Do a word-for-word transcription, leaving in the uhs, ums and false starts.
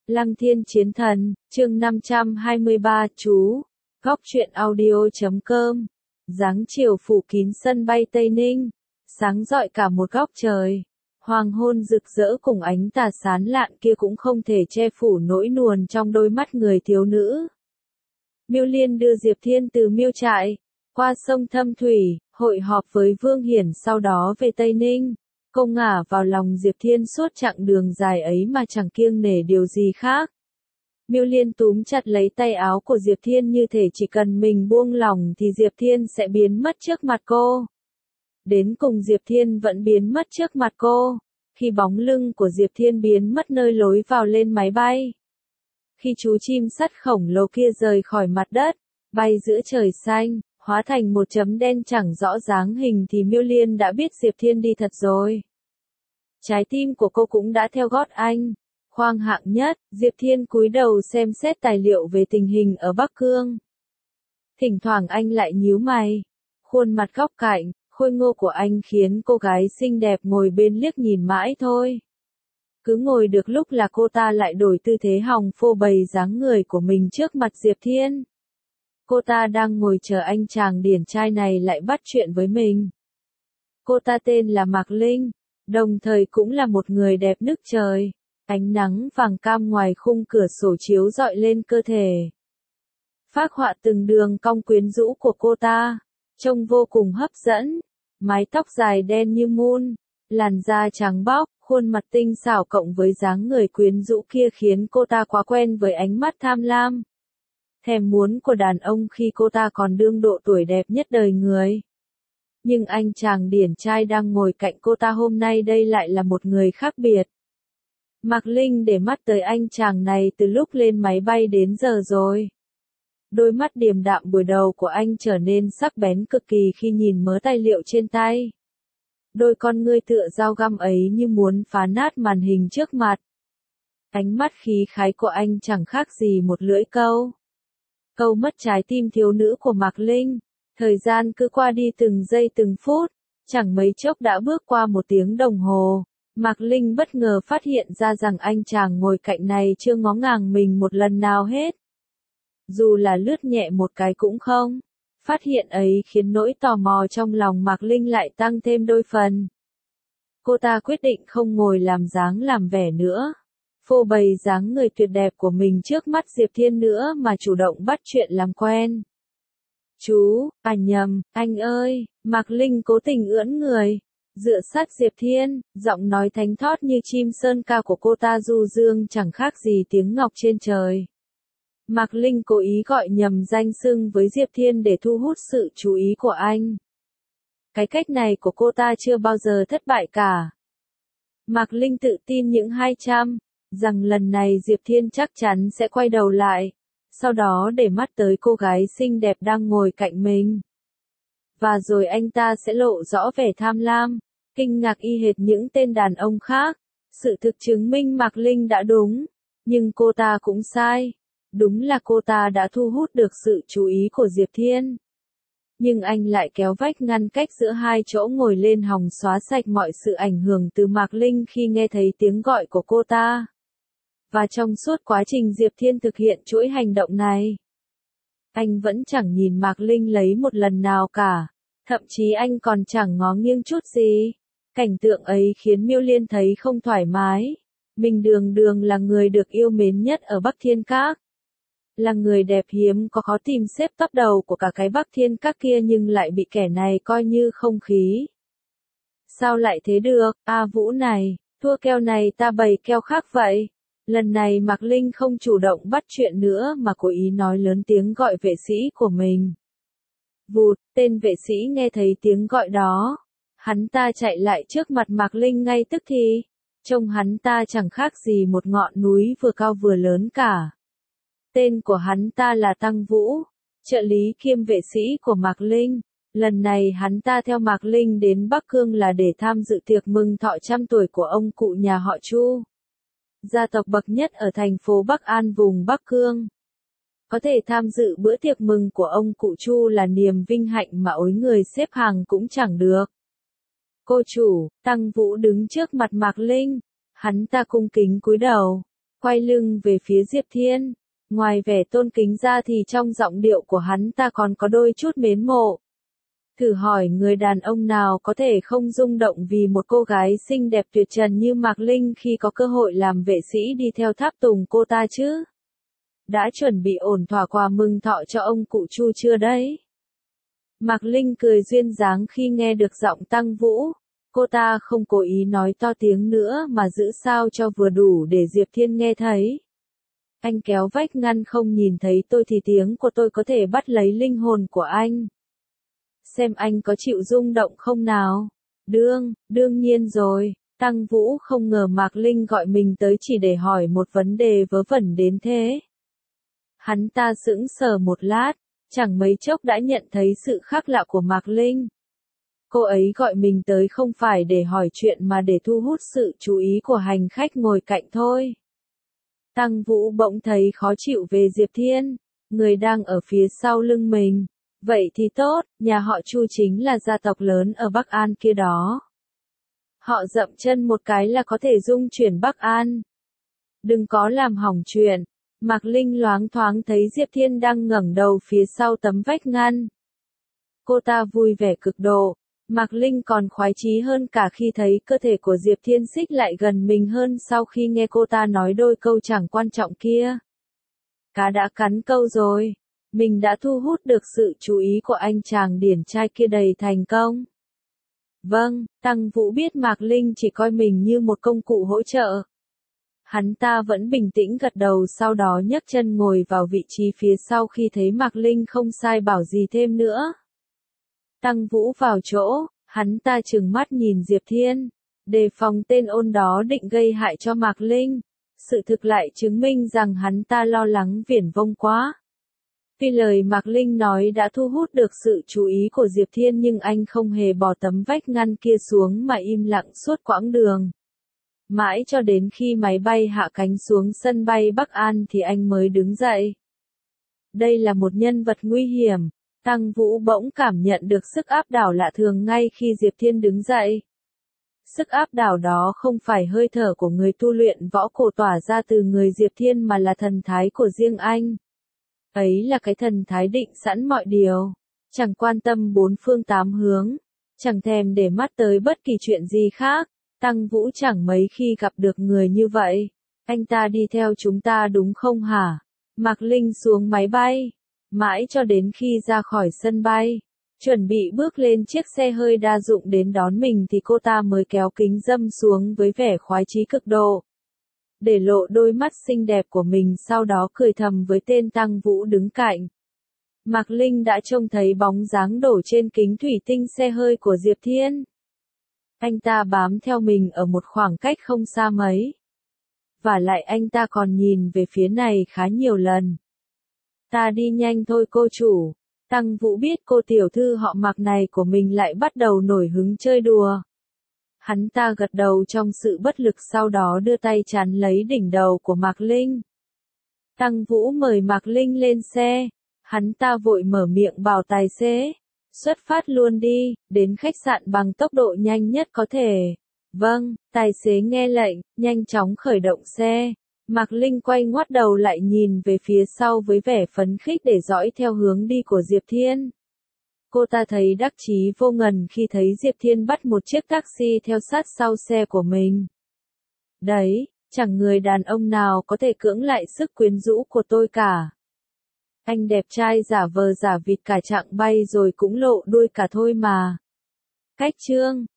Lăng Thiên Chiến Thần, chương năm trăm hai mươi ba, chú. Góc truyện audio chấm com. Dáng chiều phủ kín sân bay Tây Ninh, sáng rọi cả một góc trời. Hoàng hôn rực rỡ cùng ánh tà sán lạn kia cũng không thể che phủ nỗi nuồn trong đôi mắt người thiếu nữ. Miêu Liên đưa Diệp Thiên từ Miêu Trại, qua sông Thâm Thủy, hội họp với Vương Hiển sau đó về Tây Ninh. Cô ngả vào lòng Diệp Thiên suốt chặng đường dài ấy mà chẳng kiêng nể điều gì khác. Miêu Liên túm chặt lấy tay áo của Diệp Thiên như thể chỉ cần mình buông lỏng thì Diệp Thiên sẽ biến mất trước mặt cô. Đến cùng Diệp Thiên vẫn biến mất trước mặt cô, khi bóng lưng của Diệp Thiên biến mất nơi lối vào lên máy bay. Khi chú chim sắt khổng lồ kia rời khỏi mặt đất, bay giữa trời xanh, hóa thành một chấm đen chẳng rõ dáng hình thì Miêu Liên đã biết Diệp Thiên đi thật rồi. Trái tim của cô cũng đã theo gót anh. Khoang hạng nhất, Diệp Thiên cúi đầu xem xét tài liệu về tình hình ở Bắc Cương. Thỉnh thoảng anh lại nhíu mày. Khuôn mặt góc cạnh, khôi ngô của anh khiến cô gái xinh đẹp ngồi bên liếc nhìn mãi thôi. Cứ ngồi được lúc là cô ta lại đổi tư thế hòng phô bày dáng người của mình trước mặt Diệp Thiên. Cô ta đang ngồi chờ anh chàng điển trai này lại bắt chuyện với mình. Cô ta tên là Mạc Linh, đồng thời cũng là một người đẹp nức trời. Ánh nắng vàng cam ngoài khung cửa sổ chiếu rọi lên cơ thể, phác họa từng đường cong quyến rũ của cô ta, trông vô cùng hấp dẫn. Mái tóc dài đen như mun, làn da trắng bóc, khuôn mặt tinh xảo cộng với dáng người quyến rũ kia khiến cô ta quá quen với ánh mắt tham lam, thèm muốn của đàn ông khi cô ta còn đương độ tuổi đẹp nhất đời người. Nhưng anh chàng điển trai đang ngồi cạnh cô ta hôm nay đây lại là một người khác biệt. Mạc Linh để mắt tới anh chàng này từ lúc lên máy bay đến giờ rồi. Đôi mắt điềm đạm buổi đầu của anh trở nên sắc bén cực kỳ khi nhìn mớ tài liệu trên tay. Đôi con ngươi tựa dao găm ấy như muốn phá nát màn hình trước mặt. Ánh mắt khí khái của anh chẳng khác gì một lưỡi câu. Câu mất trái tim thiếu nữ của Mạc Linh. Thời gian cứ qua đi từng giây từng phút, chẳng mấy chốc đã bước qua một tiếng đồng hồ. Mạc Linh bất ngờ phát hiện ra rằng anh chàng ngồi cạnh này chưa ngó ngàng mình một lần nào hết. Dù là lướt nhẹ một cái cũng không. Phát hiện ấy khiến nỗi tò mò trong lòng Mạc Linh lại tăng thêm đôi phần. Cô ta quyết định không ngồi làm dáng làm vẻ nữa, phô bày dáng người tuyệt đẹp của mình trước mắt Diệp Thiên nữa mà chủ động bắt chuyện làm quen. Chú, à nhầm, anh ơi, Mạc Linh cố tình ưỡn người, dựa sát Diệp Thiên, giọng nói thánh thót như chim sơn ca của cô ta du dương chẳng khác gì tiếng ngọc trên trời. Mạc Linh cố ý gọi nhầm danh xưng với Diệp Thiên để thu hút sự chú ý của anh. Cái cách này của cô ta chưa bao giờ thất bại cả. Mạc Linh tự tin những hai trăm, rằng lần này Diệp Thiên chắc chắn sẽ quay đầu lại, sau đó để mắt tới cô gái xinh đẹp đang ngồi cạnh mình. Và rồi anh ta sẽ lộ rõ vẻ tham lam, kinh ngạc y hệt những tên đàn ông khác. Sự thực chứng minh Mạc Linh đã đúng, nhưng cô ta cũng sai. Đúng là cô ta đã thu hút được sự chú ý của Diệp Thiên. Nhưng anh lại kéo vách ngăn cách giữa hai chỗ ngồi lên hòng xóa sạch mọi sự ảnh hưởng từ Mạc Linh khi nghe thấy tiếng gọi của cô ta. Và trong suốt quá trình Diệp Thiên thực hiện chuỗi hành động này, anh vẫn chẳng nhìn Mạc Linh lấy một lần nào cả. Thậm chí anh còn chẳng ngó nghiêng chút gì. Cảnh tượng ấy khiến Miêu Liên thấy không thoải mái. Mình đường đường là người được yêu mến nhất ở Bắc Thiên Các. Là người đẹp hiếm có khó tìm xếp top đầu của cả cái Bắc Thiên Các kia nhưng lại bị kẻ này coi như không khí. Sao lại thế được, A Vũ này, thua keo này ta bày keo khác vậy. Lần này Mạc Linh không chủ động bắt chuyện nữa mà cố ý nói lớn tiếng gọi vệ sĩ của mình. Vụt, tên vệ sĩ nghe thấy tiếng gọi đó. Hắn ta chạy lại trước mặt Mạc Linh ngay tức thì. Trông hắn ta chẳng khác gì một ngọn núi vừa cao vừa lớn cả. Tên của hắn ta là Tăng Vũ, trợ lý kiêm vệ sĩ của Mạc Linh. Lần này hắn ta theo Mạc Linh đến Bắc Cương là để tham dự tiệc mừng thọ trăm tuổi của ông cụ nhà họ Chu, gia tộc bậc nhất ở thành phố Bắc An vùng Bắc Cương. Có thể tham dự bữa tiệc mừng của ông cụ Chu là niềm vinh hạnh mà ối người xếp hàng cũng chẳng được. Cô chủ, Tăng Vũ đứng trước mặt Mạc Linh, hắn ta cung kính cúi đầu. quay lưng về phía Diệp Thiên. Ngoài vẻ tôn kính ra thì trong giọng điệu của hắn ta còn có đôi chút mến mộ. Thử hỏi người đàn ông nào có thể không rung động vì một cô gái xinh đẹp tuyệt trần như Mạc Linh khi có cơ hội làm vệ sĩ đi theo tháp tùng cô ta chứ? Đã chuẩn bị ổn thỏa quà mừng thọ cho ông cụ Chu chưa đấy? Mạc Linh cười duyên dáng khi nghe được giọng Tăng Vũ. Cô ta không cố ý nói to tiếng nữa mà giữ sao cho vừa đủ để Diệp Thiên nghe thấy. Anh kéo vách ngăn không nhìn thấy tôi thì tiếng của tôi có thể bắt lấy linh hồn của anh. Xem anh có chịu rung động không nào? Đương, đương nhiên rồi. Tăng Vũ không ngờ Mạc Linh gọi mình tới chỉ để hỏi một vấn đề vớ vẩn đến thế. Hắn ta sững sờ một lát, chẳng mấy chốc đã nhận thấy sự khác lạ của Mạc Linh. Cô ấy gọi mình tới không phải để hỏi chuyện mà để thu hút sự chú ý của hành khách ngồi cạnh thôi. Tăng Vũ bỗng thấy khó chịu về Diệp Thiên, người đang ở phía sau lưng mình. Vậy thì tốt, nhà họ Chu chính là gia tộc lớn ở Bắc An kia đó. Họ dậm chân một cái là có thể dung chuyển Bắc An. Đừng có làm hỏng chuyện. Mạc Linh loáng thoáng thấy Diệp Thiên đang ngẩng đầu phía sau tấm vách ngăn. Cô ta vui vẻ cực độ. Mạc Linh còn khoái chí hơn cả khi thấy cơ thể của Diệp Thiên xích lại gần mình hơn sau khi nghe cô ta nói đôi câu chẳng quan trọng kia. Cá đã cắn câu rồi. Mình đã thu hút được sự chú ý của anh chàng điển trai kia đầy thành công. Vâng, Tăng Vũ biết Mạc Linh chỉ coi mình như một công cụ hỗ trợ. Hắn ta vẫn bình tĩnh gật đầu sau đó nhấc chân ngồi vào vị trí phía sau khi thấy Mạc Linh không sai bảo gì thêm nữa. Tăng Vũ vào chỗ, hắn ta trừng mắt nhìn Diệp Thiên, đề phòng tên ôn đó định gây hại cho Mạc Linh. Sự thực lại chứng minh rằng hắn ta lo lắng viển vông quá. Tuy lời Mạc Linh nói đã thu hút được sự chú ý của Diệp Thiên nhưng anh không hề bỏ tấm vách ngăn kia xuống mà im lặng suốt quãng đường. Mãi cho đến khi máy bay hạ cánh xuống sân bay Bắc An thì anh mới đứng dậy. Đây là một nhân vật nguy hiểm. Tăng Vũ bỗng cảm nhận được sức áp đảo lạ thường ngay khi Diệp Thiên đứng dậy. Sức áp đảo đó không phải hơi thở của người tu luyện võ cổ tỏa ra từ người Diệp Thiên mà là thần thái của riêng anh. Ấy là cái thần thái định sẵn mọi điều, chẳng quan tâm bốn phương tám hướng, chẳng thèm để mắt tới bất kỳ chuyện gì khác. Tăng Vũ chẳng mấy khi gặp được người như vậy. Anh ta đi theo chúng ta đúng không hả? Mạc Linh xuống máy bay, mãi cho đến khi ra khỏi sân bay, chuẩn bị bước lên chiếc xe hơi đa dụng đến đón mình thì cô ta mới kéo kính râm xuống với vẻ khoái chí cực độ. Để lộ đôi mắt xinh đẹp của mình sau đó cười thầm với tên Tăng Vũ đứng cạnh. Mạc Linh đã trông thấy bóng dáng đổ trên kính thủy tinh xe hơi của Diệp Thiên. Anh ta bám theo mình ở một khoảng cách không xa mấy. Và lại anh ta còn nhìn về phía này khá nhiều lần. Ta đi nhanh thôi cô chủ. Tăng Vũ biết cô tiểu thư họ Mạc này của mình lại bắt đầu nổi hứng chơi đùa. Hắn ta gật đầu trong sự bất lực sau đó đưa tay chắn lấy đỉnh đầu của Mạc Linh. Tăng Vũ mời Mạc Linh lên xe. Hắn ta vội mở miệng bảo tài xế. Xuất phát luôn đi, đến khách sạn bằng tốc độ nhanh nhất có thể. Vâng, tài xế nghe lệnh, nhanh chóng khởi động xe. Mạc Linh quay ngoắt đầu lại nhìn về phía sau với vẻ phấn khích để dõi theo hướng đi của Diệp Thiên. Cô ta thấy đắc chí vô ngần khi thấy Diệp Thiên bắt một chiếc taxi theo sát sau xe của mình. Đấy, chẳng người đàn ông nào có thể cưỡng lại sức quyến rũ của tôi cả. Anh đẹp trai giả vờ giả vịt cả chặng bay rồi cũng lộ đuôi cả thôi mà. Cách chương